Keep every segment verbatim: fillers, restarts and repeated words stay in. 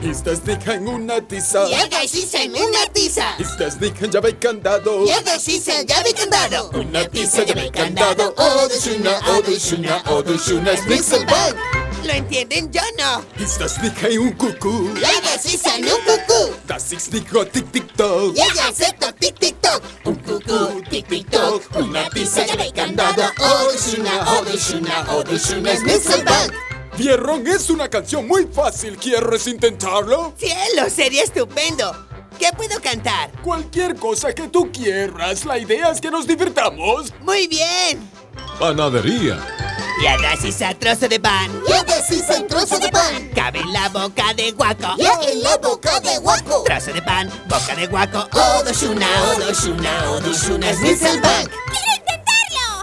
Estas dejan una tiza. Llega Sisa en una tiza. Estas dejan llave y candado. Llega Sisa, llave y candado. Una tiza, llave y candado. Odoshuna, Odoshuna, Odoshuna, Sneaselbank. ¿Lo entienden? Yo no. Estas dejan un cucú. Llega Sisa en un cucú. Das six dijo tic tic toc. Llega Secto, tic tic toc. Un cucú, tic tic toc. Una tiza, llave y candado. Odoshuna, Odoshuna, Odoshuna, Sneaselbank. ¿Vieron? Es una canción muy fácil. ¿Quieres intentarlo? ¡Cielo! Sería estupendo. ¿Qué puedo cantar? Cualquier cosa que tú quieras. La idea es que nos divirtamos. ¡Muy bien! Panadería. Ya da Sisa trozo de pan. Ya da Sisa un trozo de pan. Cabe en la boca de guaco. Ya en la boca de guaco. Trozo de pan, boca de guaco. Odoshuna, Odoshuna, Odoshuna, Sneaselbank. ¡Quiero intentarlo!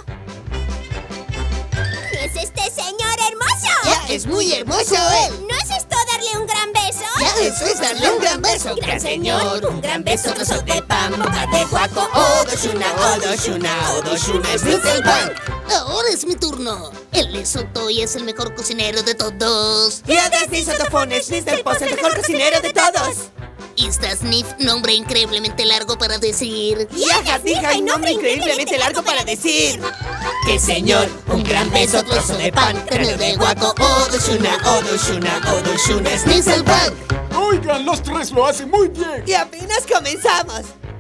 ¿Es este señor hermoso? Ya es muy hermoso él. ¿No es esto darle un gran beso? Ya eso es darle un gran beso. Gran señor, un gran beso, trozo de pan, boca de guaco. Odoshuna, Odoshuna, Odoshuna, Sneaselbank. Ahora es mi turno. El Lesotoy es el mejor cocinero de todos. Ya da Sisa tofones, Sneaselpos, el mejor cocinero de todos. Ista Sniff, nombre increíblemente largo para decir. Yaja, dija, hay nombre increíblemente largo para decir. Que señor, un gran beso, trozo de pan, cráneo de guaco. Odoshuna, Odoshuna, Odoshuna, Sneaselbank. Oigan, los tres lo hacen muy bien. Y apenas comenzamos.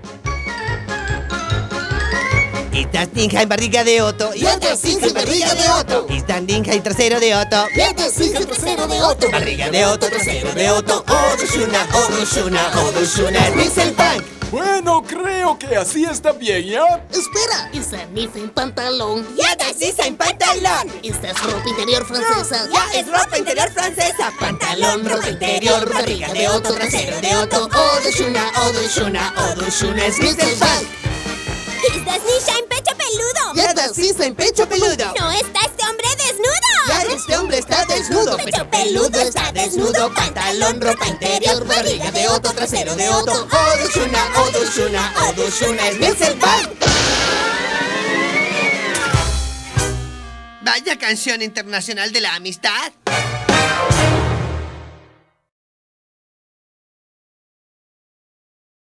Istas ninja en barriga de Otto. Ya da Sisa en barriga de Otto. Istas ninja en trasero de Otto. Ya da Sisa en trasero de Otto. Barriga de Otto, trasero de Otto. Odoshuna, Odoshuna, Odoshuna, Sneaselbank. Bueno, creo que así está bien, ¿ya? Espera. Ista Sniff en pantalón. Ya da Sisa en pantalón. Esta es ropa interior francesa. Ya es ropa interior francesa. Pantalón, ropa interior, barriga de Otto, trasero de Otto. Odoshuna, Odoshuna, Odoshuna, Sneaselbank. ¿Istas Nisha en pecho peludo? Ya da Sisa en pecho peludo. ¿No está este hombre desnudo? Ya este hombre está desnudo. Pecho peludo está desnudo. Pantalón, ropa interior, barriga de Otto, trasero de Otto. Odoshuna, Odoshuna, Odoshuna, Sneaselbank. Vaya canción internacional de la amistad.